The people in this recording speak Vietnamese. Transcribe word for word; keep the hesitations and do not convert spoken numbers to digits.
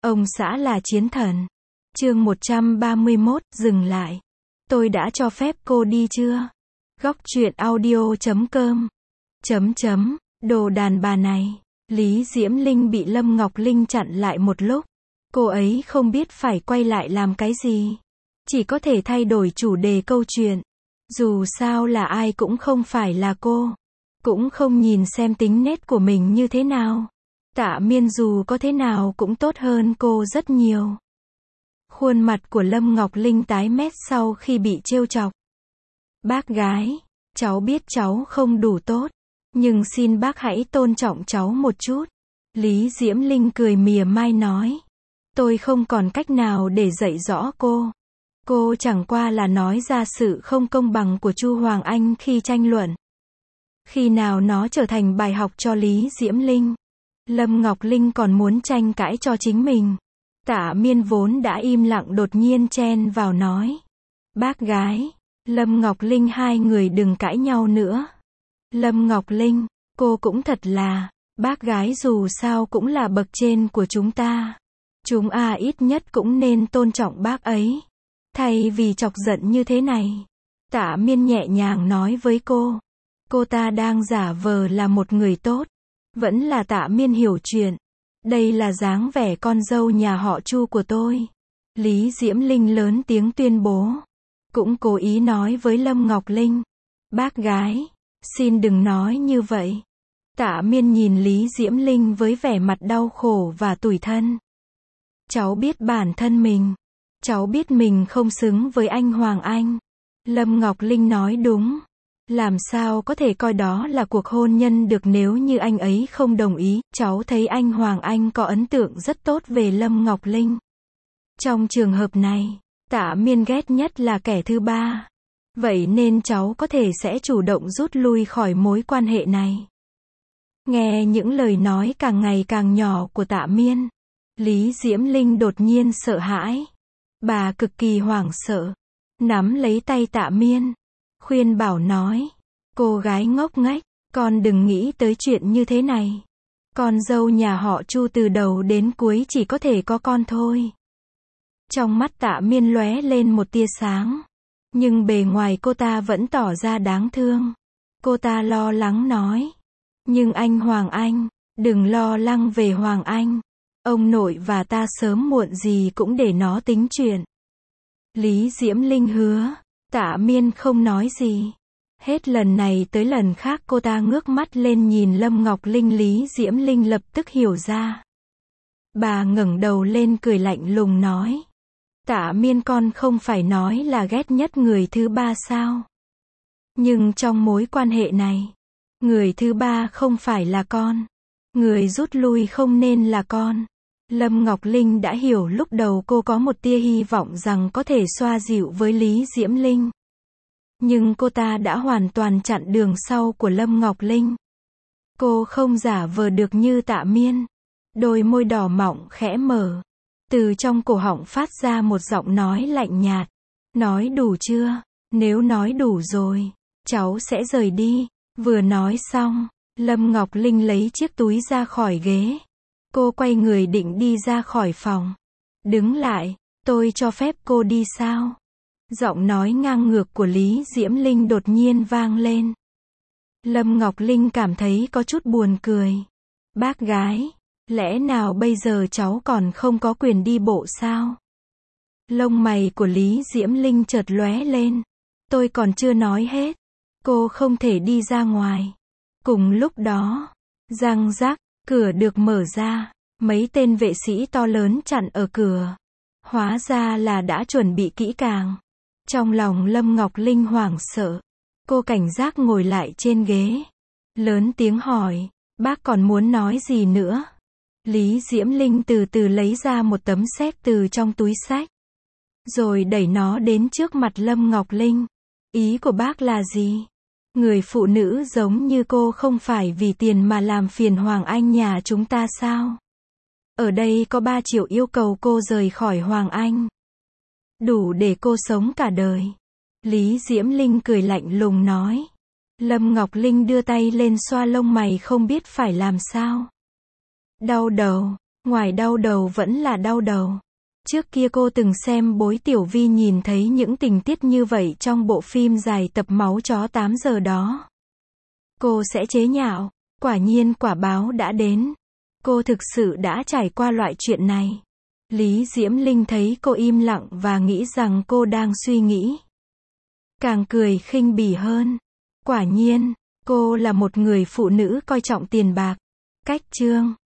Ông xã là chiến thần. Chương một trăm ba mươi mốt, dừng lại. Tôi đã cho phép cô đi chưa? Góc truyện audio chấm com. Chấm chấm, đồ đàn bà này. Lý Diễm Linh bị Lâm Ngọc Linh chặn lại một lúc. Cô ấy không biết phải quay lại làm cái gì. Chỉ có thể thay đổi chủ đề câu chuyện. Dù sao là ai cũng không phải là cô. Cũng không nhìn xem tính nết của mình như thế nào. Tạ Miên dù có thế nào cũng tốt hơn cô rất nhiều. Khuôn mặt của Lâm Ngọc Linh tái mét sau khi bị trêu chọc. Bác gái, cháu biết cháu không đủ tốt, nhưng xin bác hãy tôn trọng cháu một chút. Lý Diễm Linh cười mỉa mai nói. Tôi không còn cách nào để dạy rõ cô. Cô chẳng qua là nói ra sự không công bằng của Chu Hoàng Anh khi tranh luận. Khi nào nó trở thành bài học cho Lý Diễm Linh. Lâm Ngọc Linh còn muốn tranh cãi cho chính mình. Tạ Miên vốn đã im lặng đột nhiên chen vào nói. Bác gái, Lâm Ngọc Linh hai người đừng cãi nhau nữa. Lâm Ngọc Linh, cô cũng thật là, bác gái dù sao cũng là bậc trên của chúng ta. Chúng a ít nhất cũng nên tôn trọng bác ấy. Thay vì chọc giận như thế này. Tạ Miên nhẹ nhàng nói với cô. Cô ta đang giả vờ là một người tốt. Vẫn là Tạ Miên hiểu chuyện. Đây là dáng vẻ con dâu nhà họ Chu của tôi. Lý Diễm Linh lớn tiếng tuyên bố. Cũng cố ý nói với Lâm Ngọc Linh. Bác gái, xin đừng nói như vậy. Tạ Miên nhìn Lý Diễm Linh với vẻ mặt đau khổ và tủi thân. Cháu biết bản thân mình. Cháu biết mình không xứng với anh Hoàng Anh. Lâm Ngọc Linh nói đúng. Làm sao có thể coi đó là cuộc hôn nhân được nếu như anh ấy không đồng ý. Cháu thấy anh Hoàng Anh có ấn tượng rất tốt về Lâm Ngọc Linh. Trong trường hợp này, Tạ Miên ghét nhất là kẻ thứ ba. Vậy nên cháu có thể sẽ chủ động rút lui khỏi mối quan hệ này. Nghe những lời nói càng ngày càng nhỏ của Tạ Miên, Lý Diễm Linh đột nhiên sợ hãi. Bà cực kỳ hoảng sợ. Nắm lấy tay Tạ Miên. Khuyên bảo nói. Cô gái ngốc nghếch, con đừng nghĩ tới chuyện như thế này. Con dâu nhà họ Chu từ đầu đến cuối chỉ có thể có con thôi. Trong mắt Tạ Miên lóe lên một tia sáng. Nhưng bề ngoài cô ta vẫn tỏ ra đáng thương. Cô ta lo lắng nói. Nhưng anh Hoàng Anh, đừng lo lắng về Hoàng Anh. Ông nội và ta sớm muộn gì cũng để nó tính chuyện. Lý Diễm Linh hứa. Tạ Miên không nói gì. Hết lần này tới lần khác cô ta ngước mắt lên nhìn Lâm Ngọc Linh. Lý Diễm Linh lập tức hiểu ra. Bà ngẩng đầu lên cười lạnh lùng nói. Tạ Miên con không phải nói là ghét nhất người thứ ba sao? Nhưng trong mối quan hệ này, người thứ ba không phải là con. Người rút lui không nên là con. Lâm Ngọc Linh đã hiểu lúc đầu cô có một tia hy vọng rằng có thể xoa dịu với Lý Diễm Linh. Nhưng cô ta đã hoàn toàn chặn đường sau của Lâm Ngọc Linh. Cô không giả vờ được như Tạ Miên. Đôi môi đỏ mọng khẽ mở. Từ trong cổ họng phát ra một giọng nói lạnh nhạt. Nói đủ chưa? Nếu nói đủ rồi, cháu sẽ rời đi. Vừa nói xong, Lâm Ngọc Linh lấy chiếc túi ra khỏi ghế. Cô quay người định đi ra khỏi phòng. Đứng lại, tôi cho phép cô đi sao? Giọng nói ngang ngược của Lý Diễm Linh đột nhiên vang lên. Lâm Ngọc Linh cảm thấy có chút buồn cười. Bác gái, lẽ nào bây giờ cháu còn không có quyền đi bộ sao? Lông mày của Lý Diễm Linh chợt lóe lên. Tôi còn chưa nói hết. Cô không thể đi ra ngoài. Cùng lúc đó, răng rắc, cửa được mở ra. Mấy tên vệ sĩ to lớn chặn ở cửa. Hóa ra là đã chuẩn bị kỹ càng. Trong lòng Lâm Ngọc Linh hoảng sợ. Cô cảnh giác ngồi lại trên ghế. Lớn tiếng hỏi. Bác còn muốn nói gì nữa? Lý Diễm Linh từ từ lấy ra một tấm séc từ trong túi xách. Rồi đẩy nó đến trước mặt Lâm Ngọc Linh. Ý của bác là gì? Người phụ nữ giống như cô không phải vì tiền mà làm phiền Hoàng Anh nhà chúng ta sao? Ở đây có ba triệu yêu cầu cô rời khỏi Hoàng Anh. Đủ để cô sống cả đời. Lý Diễm Linh cười lạnh lùng nói. Lâm Ngọc Linh đưa tay lên xoa lông mày không biết phải làm sao. Đau đầu. Ngoài đau đầu vẫn là đau đầu. Trước kia cô từng xem Bối Tiểu Vi nhìn thấy những tình tiết như vậy trong bộ phim dài tập Máu chó tám giờ đó. Cô sẽ chế nhạo. Quả nhiên quả báo đã đến. Cô thực sự đã trải qua loại chuyện này. Lý Diễm Linh thấy cô im lặng và nghĩ rằng cô đang suy nghĩ. Càng cười khinh bỉ hơn. Quả nhiên, cô là một người phụ nữ coi trọng tiền bạc. Cách chương